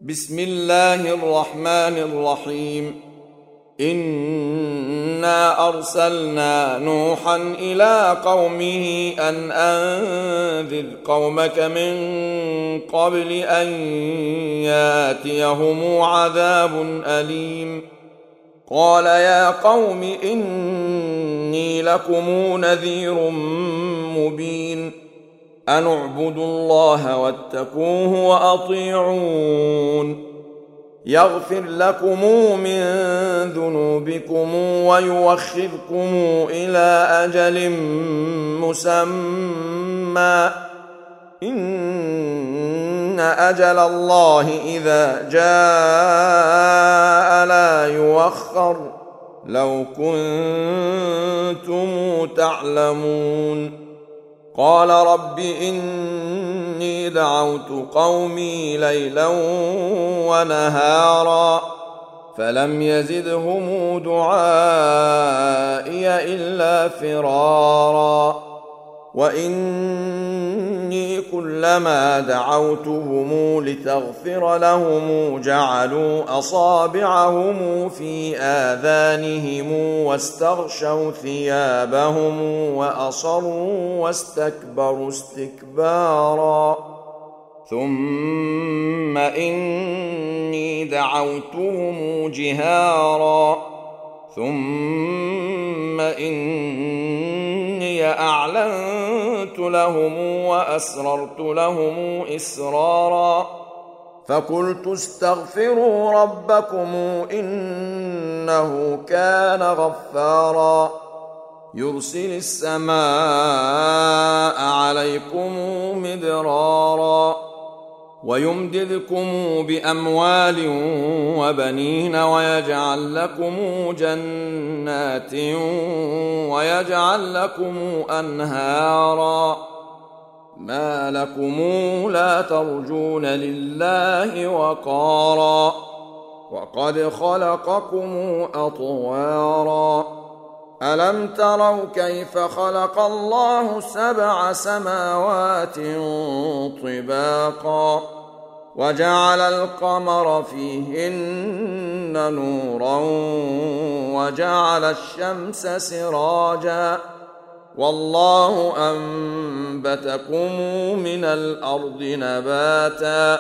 بسم الله الرحمن الرحيم. إنا أرسلنا نوحا إلى قومه أن أنذر قومك من قبل أن ياتيهم عذاب أليم. قال يا قوم إني لكم نذير مبين. أن اعبدوا الله واتقوه وأطيعون. يغفر لكم من ذنوبكم ويوخركم إلى أجل مسمى إن أجل الله إذا جاء لا يؤخر لو كنتم تعلمون. قال رب إني دعوت قومي ليلا ونهارا فلم يزدهم دعائي إلا فرارا. وإني كلما دعوتهم لتغفر لهم جعلوا أصابعهم في آذانهم واستغشوا ثيابهم وأصروا واستكبروا استكبارا. ثم إني دعوتهم جهارا ثم إني أعلنت لهم وأسررت لهم إسرارا. فقلت استغفروا ربكم إنه كان غفارا يرسل السماء عليكم مدرارا ويمددكم بأموال وبنين ويجعل لكم جنات ويجعل لكم أنهارا. ما لكم لا ترجون لله وقارا وقد خلقكم أطوارا. ألم تروا كيف خلق الله 7 سماوات طباقا وجعل القمر فيهن نورا وجعل الشمس سراجا والله أنبتكم من الأرض نباتا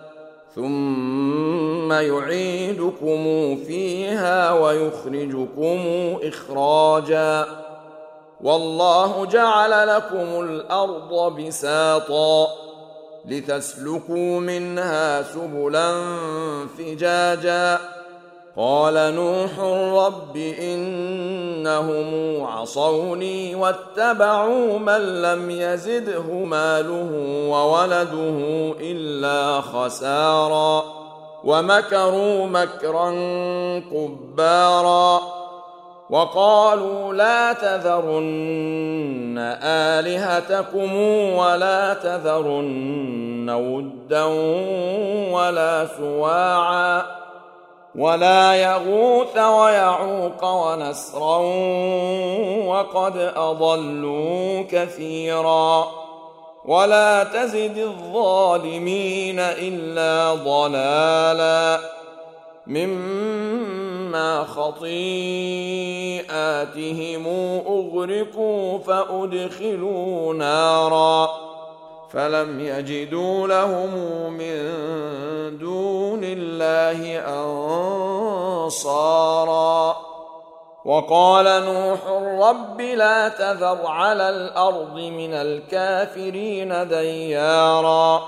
ثم يعيدكم فيها ويخرجكم إخراجا. والله جعل لكم الأرض بساطا لتسلكوا منها سبلا فجاجا. قال نوح رب إنهم عصوني واتبعوا من لم يزده ماله وولده إلا خسارا ومكروا مكرا كبارا. وقالوا لا تذرن آلهتكم ولا تذرن ودا ولا سواعا ولا يغوث ويعوق ونسرا وقد أضلوا كثيرا. ولا تزد الظالمين إلا ضلالا مما خطيئاتهم أغرقوا فأدخلوا نارا فلم يجدوا لهم من دون الله أنصارا. وقال نوح رب لا تذر على الأرض من الكافرين ديارا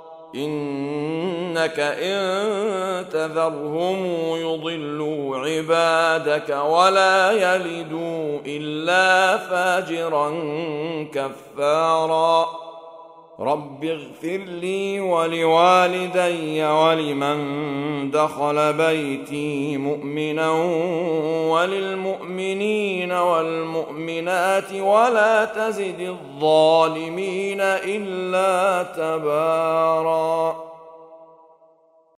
إنك إن تذرهم يضلوا عبادك ولا يلدوا إلا فاجرا كفارا. رب اغفر لي ولوالدي ولمن دخل بيتي مؤمنا وللمؤمنين والمؤمنات ولا تزد الظالمين إلا تبارا.